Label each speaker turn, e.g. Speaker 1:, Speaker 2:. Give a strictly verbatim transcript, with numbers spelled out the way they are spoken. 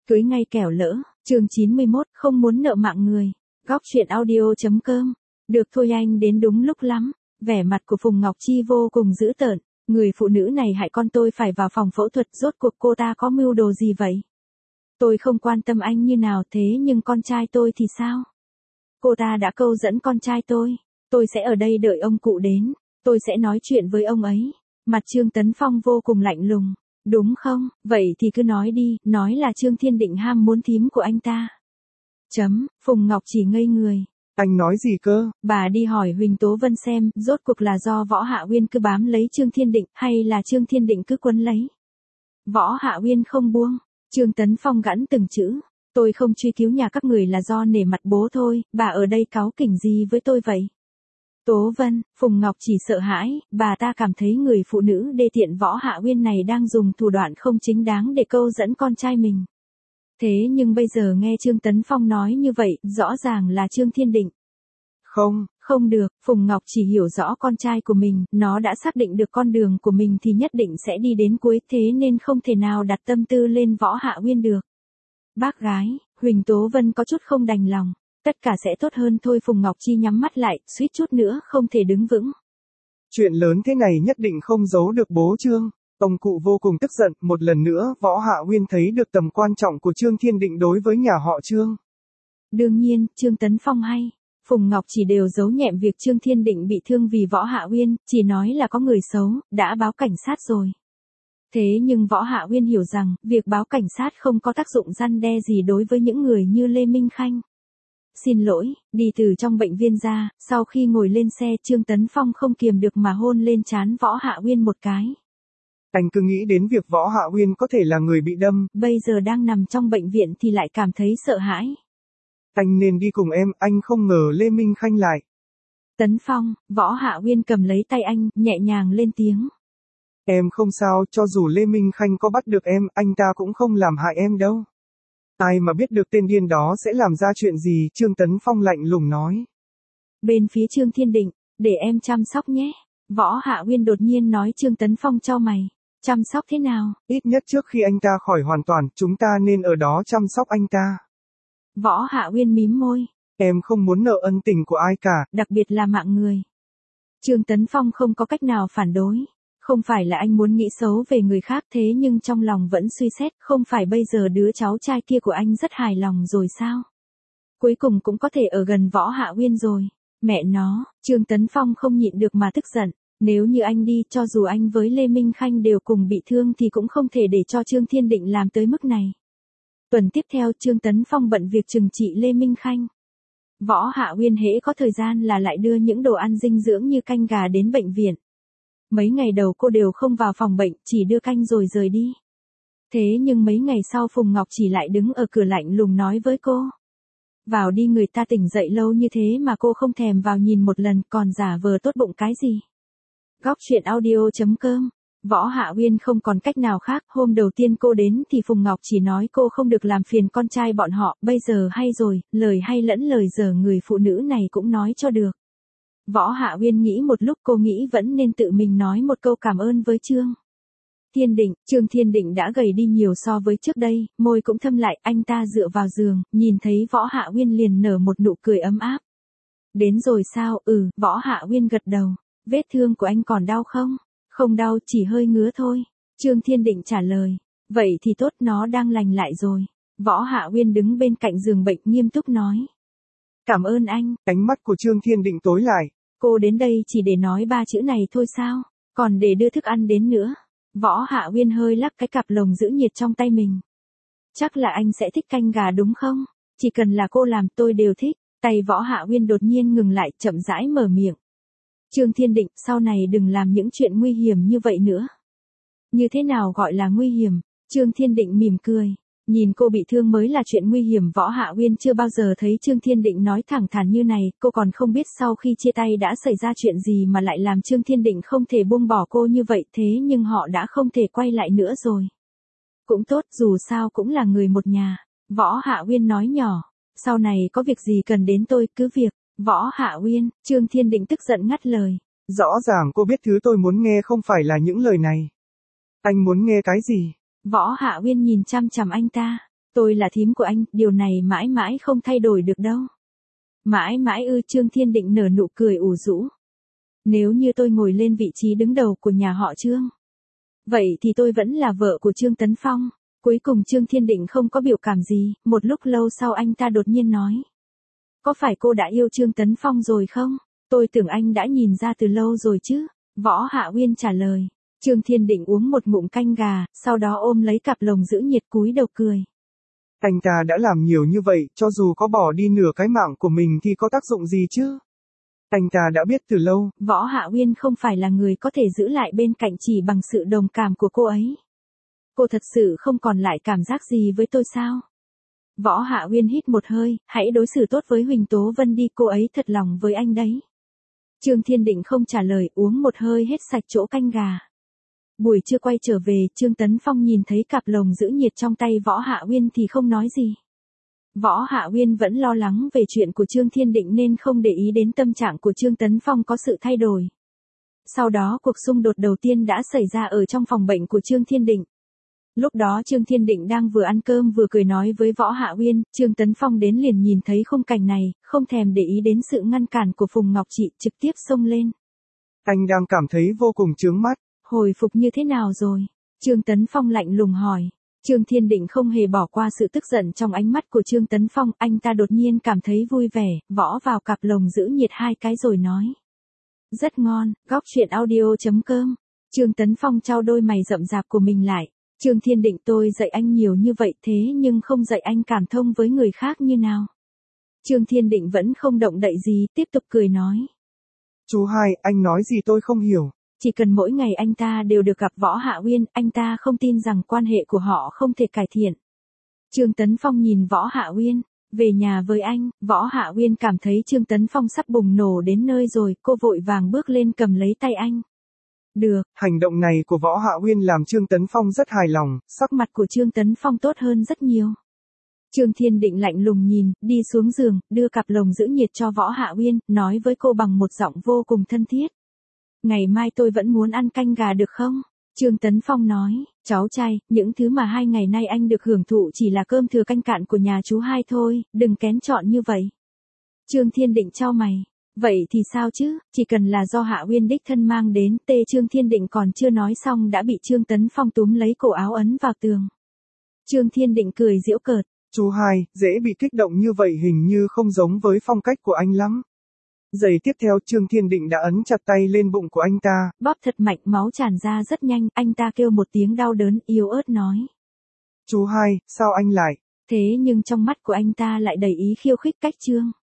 Speaker 1: Cưới ngay kẻo lỡ, chương chín mươi mốt, không muốn nợ mạng người. Góc chuyện audio.com. Được thôi anh đến đúng lúc lắm. Vẻ mặt của Phùng Ngọc Chi vô cùng dữ tợn. Người phụ nữ này hại con tôi phải vào phòng phẫu thuật, rốt cuộc cô ta có mưu đồ gì vậy? Tôi không quan tâm anh như nào, thế nhưng con trai tôi thì sao? Cô ta đã câu dẫn con trai tôi. Tôi sẽ ở đây đợi ông cụ đến. Tôi sẽ nói chuyện với ông ấy. Mặt Trương Tấn Phong vô cùng lạnh lùng. Đúng không? Vậy thì cứ nói đi, nói là Trương Thiên Định ham muốn thím của anh ta. Chấm, Phùng Ngọc chỉ ngây người.
Speaker 2: Anh nói gì cơ?
Speaker 1: Bà đi hỏi Huỳnh Tố Vân xem, rốt cuộc là do Võ Hạ Uyên cứ bám lấy Trương Thiên Định, hay là Trương Thiên Định cứ quấn lấy. Võ Hạ Uyên không buông. Trương Tấn Phong gẵn từng chữ. Tôi không truy cứu nhà các người là do nể mặt bố thôi, bà ở đây cáu kỉnh gì với tôi vậy? Tố Vân, Phùng Ngọc chỉ sợ hãi, bà ta cảm thấy người phụ nữ đê tiện Võ Hạ Uyên này đang dùng thủ đoạn không chính đáng để câu dẫn con trai mình. Thế nhưng bây giờ nghe Trương Tấn Phong nói như vậy, rõ ràng là Trương Thiên Định.
Speaker 2: Không,
Speaker 1: không được, Phùng Ngọc chỉ hiểu rõ con trai của mình, nó đã xác định được con đường của mình thì nhất định sẽ đi đến cuối, thế nên không thể nào đặt tâm tư lên Võ Hạ Uyên được. Bác gái, Huỳnh Tố Vân có chút không đành lòng. Tất cả sẽ tốt hơn thôi. Phùng Ngọc Chi nhắm mắt lại, suýt chút nữa không thể đứng vững.
Speaker 2: Chuyện lớn thế này nhất định không giấu được bố Trương. Ông cụ vô cùng tức giận, một lần nữa Võ Hạ Uyên thấy được tầm quan trọng của Trương Thiên Định đối với nhà họ Trương.
Speaker 1: Đương nhiên, Trương Tấn Phong hay, Phùng Ngọc chỉ đều giấu nhẹm việc Trương Thiên Định bị thương vì Võ Hạ Uyên, chỉ nói là có người xấu, đã báo cảnh sát rồi. Thế nhưng Võ Hạ Uyên hiểu rằng, việc báo cảnh sát không có tác dụng răn đe gì đối với những người như Lê Minh Khanh. Xin lỗi, đi từ trong bệnh viện ra, sau khi ngồi lên xe Trương Tấn Phong không kiềm được mà hôn lên trán Võ Hạ Uyên một cái.
Speaker 2: Anh cứ nghĩ đến việc Võ Hạ Uyên có thể là người bị đâm.
Speaker 1: Bây giờ đang nằm trong bệnh viện thì lại cảm thấy sợ hãi.
Speaker 2: Anh nên đi cùng em, anh không ngờ Lê Minh Khanh lại.
Speaker 1: Tấn Phong, Võ Hạ Uyên cầm lấy tay anh, nhẹ nhàng lên tiếng.
Speaker 2: Em không sao, cho dù Lê Minh Khanh có bắt được em, anh ta cũng không làm hại em đâu. Ai mà biết được tên điên đó sẽ làm ra chuyện gì, Trương Tấn Phong lạnh lùng nói.
Speaker 1: Bên phía Trương Thiên Định, để em chăm sóc nhé. Võ Hạ Uyên đột nhiên nói. Trương Tấn Phong chau mày. Chăm sóc thế nào?
Speaker 2: Ít nhất trước khi anh ta khỏi hoàn toàn, chúng ta nên ở đó chăm sóc anh ta.
Speaker 1: Võ Hạ Uyên mím môi.
Speaker 2: Em không muốn nợ ân tình của ai cả.
Speaker 1: Đặc biệt là mạng người. Trương Tấn Phong không có cách nào phản đối. Không phải là anh muốn nghĩ xấu về người khác, thế nhưng trong lòng vẫn suy xét, không phải bây giờ đứa cháu trai kia của anh rất hài lòng rồi sao? Cuối cùng cũng có thể ở gần Võ Hạ Uyên rồi. Mẹ nó, Trương Tấn Phong không nhịn được mà tức giận. Nếu như anh đi, cho dù anh với Lê Minh Khanh đều cùng bị thương thì cũng không thể để cho Trương Thiên Định làm tới mức này. Tuần tiếp theo Trương Tấn Phong bận việc trừng trị Lê Minh Khanh. Võ Hạ Uyên hễ có thời gian là lại đưa những đồ ăn dinh dưỡng như canh gà đến bệnh viện. Mấy ngày đầu cô đều không vào phòng bệnh, chỉ đưa canh rồi rời đi. Thế nhưng mấy ngày sau Phùng Ngọc chỉ lại đứng ở cửa lạnh lùng nói với cô. Vào đi, người ta tỉnh dậy lâu như thế mà cô không thèm vào nhìn một lần, còn giả vờ tốt bụng cái gì. Góc chuyện audio.com. Võ Hạ Uyên không còn cách nào khác, hôm đầu tiên cô đến thì Phùng Ngọc chỉ nói cô không được làm phiền con trai bọn họ, bây giờ hay rồi, lời hay lẫn lời dở người phụ nữ này cũng nói cho được. Võ Hạ Uyên nghĩ một lúc, cô nghĩ vẫn nên tự mình nói một câu cảm ơn với Trương Thiên Định. Trương Thiên Định đã gầy đi nhiều so với trước đây, môi cũng thâm lại, anh ta dựa vào giường, nhìn thấy Võ Hạ Uyên liền nở một nụ cười ấm áp. Đến rồi sao? Ừ, Võ Hạ Uyên gật đầu. Vết thương của anh còn đau không? Không đau, chỉ hơi ngứa thôi. Trương Thiên Định trả lời. Vậy thì tốt, nó đang lành lại rồi. Võ Hạ Uyên đứng bên cạnh giường bệnh nghiêm túc nói. Cảm ơn anh.
Speaker 2: Ánh mắt của Trương Thiên Định tối lại.
Speaker 1: Cô đến đây chỉ để nói ba chữ này thôi sao? Còn để đưa thức ăn đến nữa. Võ Hạ Uyên hơi lắc cái cặp lồng giữ nhiệt trong tay mình. Chắc là anh sẽ thích canh gà đúng không? Chỉ cần là cô làm tôi đều thích. Tay Võ Hạ Uyên đột nhiên ngừng lại, chậm rãi mở miệng. Trương Thiên Định, sau này đừng làm những chuyện nguy hiểm như vậy nữa. Như thế nào gọi là nguy hiểm? Trương Thiên Định mỉm cười. Nhìn cô bị thương mới là chuyện nguy hiểm. Võ Hạ Uyên chưa bao giờ thấy Trương Thiên Định nói thẳng thắn như này, cô còn không biết sau khi chia tay đã xảy ra chuyện gì mà lại làm Trương Thiên Định không thể buông bỏ cô như vậy, thế nhưng họ đã không thể quay lại nữa rồi. Cũng tốt, dù sao cũng là người một nhà. Võ Hạ Uyên nói nhỏ, sau này có việc gì cần đến tôi cứ việc. Võ Hạ Uyên, Trương Thiên Định tức giận ngắt lời.
Speaker 2: Rõ ràng cô biết thứ tôi muốn nghe không phải là những lời này. Anh muốn nghe cái gì?
Speaker 1: Võ Hạ Uyên nhìn chăm chằm anh ta. Tôi là thím của anh, điều này mãi mãi không thay đổi được đâu. Mãi mãi ư? Trương Thiên Định nở nụ cười ủ rũ. Nếu như tôi ngồi lên vị trí đứng đầu của nhà họ Trương, vậy thì tôi vẫn là vợ của Trương Tấn Phong. Cuối cùng Trương Thiên Định không có biểu cảm gì, một lúc lâu sau anh ta đột nhiên nói. Có phải cô đã yêu Trương Tấn Phong rồi không? Tôi tưởng anh đã nhìn ra từ lâu rồi chứ. Võ Hạ Uyên trả lời. Trương Thiên Định uống một ngụm canh gà, sau đó ôm lấy cặp lồng giữ nhiệt cúi đầu cười.
Speaker 2: Anh ta đã làm nhiều như vậy, cho dù có bỏ đi nửa cái mạng của mình thì có tác dụng gì chứ? Anh ta đã biết từ lâu.
Speaker 1: Võ Hạ Uyên không phải là người có thể giữ lại bên cạnh chỉ bằng sự đồng cảm của cô ấy. Cô thật sự không còn lại cảm giác gì với tôi sao? Võ Hạ Uyên hít một hơi, hãy đối xử tốt với Huỳnh Tố Vân đi, cô ấy thật lòng với anh đấy. Trương Thiên Định không trả lời, uống một hơi hết sạch chỗ canh gà. Buổi trưa quay trở về, Trương Tấn Phong nhìn thấy cặp lồng giữ nhiệt trong tay Võ Hạ Uyên thì không nói gì. Võ Hạ Uyên vẫn lo lắng về chuyện của Trương Thiên Định nên không để ý đến tâm trạng của Trương Tấn Phong có sự thay đổi. Sau đó cuộc xung đột đầu tiên đã xảy ra ở trong phòng bệnh của Trương Thiên Định. Lúc đó Trương Thiên Định đang vừa ăn cơm vừa cười nói với Võ Hạ Uyên, Trương Tấn Phong đến liền nhìn thấy khung cảnh này, không thèm để ý đến sự ngăn cản của Phùng Ngọc Trị, trực tiếp xông lên.
Speaker 2: Anh đang cảm thấy vô cùng chướng mắt.
Speaker 1: Hồi phục như thế nào rồi? Trương Tấn Phong lạnh lùng hỏi. Trương Thiên Định không hề bỏ qua sự tức giận trong ánh mắt của Trương Tấn Phong, anh ta đột nhiên cảm thấy vui vẻ, võ vào cặp lồng giữ nhiệt hai cái rồi nói. Rất ngon, góc truyện audio chấm com. Trương Tấn Phong trao đôi mày rậm rạp của mình lại. Trương Thiên Định, tôi dạy anh nhiều như vậy thế nhưng không dạy anh cảm thông với người khác như nào. Trương Thiên Định vẫn không động đậy gì, tiếp tục cười nói.
Speaker 2: Chú hai, anh nói gì tôi không hiểu.
Speaker 1: Chỉ cần mỗi ngày anh ta đều được gặp Võ Hạ Uyên, anh ta không tin rằng quan hệ của họ không thể cải thiện. Trương Tấn Phong nhìn Võ Hạ Uyên, về nhà với anh. Võ Hạ Uyên cảm thấy Trương Tấn Phong sắp bùng nổ đến nơi rồi, cô vội vàng bước lên cầm lấy tay anh. Được.
Speaker 2: Hành động này của Võ Hạ Uyên làm Trương Tấn Phong rất hài lòng.
Speaker 1: Sắc mặt của Trương Tấn Phong tốt hơn rất nhiều. Trương Thiên Định lạnh lùng nhìn, đi xuống giường, đưa cặp lồng giữ nhiệt cho Võ Hạ Uyên, nói với cô bằng một giọng vô cùng thân thiết. Ngày mai tôi vẫn muốn ăn canh gà được không? Trương Tấn Phong nói, cháu trai, những thứ mà hai ngày nay anh được hưởng thụ chỉ là cơm thừa canh cạn của nhà chú hai thôi, đừng kén chọn như vậy. Trương Thiên Định chau mày. Vậy thì sao chứ, chỉ cần là do Hạ Uyên đích thân mang đến, tê Trương Thiên Định còn chưa nói xong đã bị Trương Tấn Phong túm lấy cổ áo ấn vào tường. Trương Thiên Định cười giễu cợt.
Speaker 2: Chú hai, dễ bị kích động như vậy hình như không giống với phong cách của anh lắm. Giây tiếp theo Trương Thiên Định đã ấn chặt tay lên bụng của anh ta.
Speaker 1: Bóp thật mạnh, máu tràn ra rất nhanh, anh ta kêu một tiếng đau đớn, yếu ớt nói. Chú hai, sao anh lại? Thế nhưng trong mắt của anh ta lại đầy ý khiêu khích cách Trương.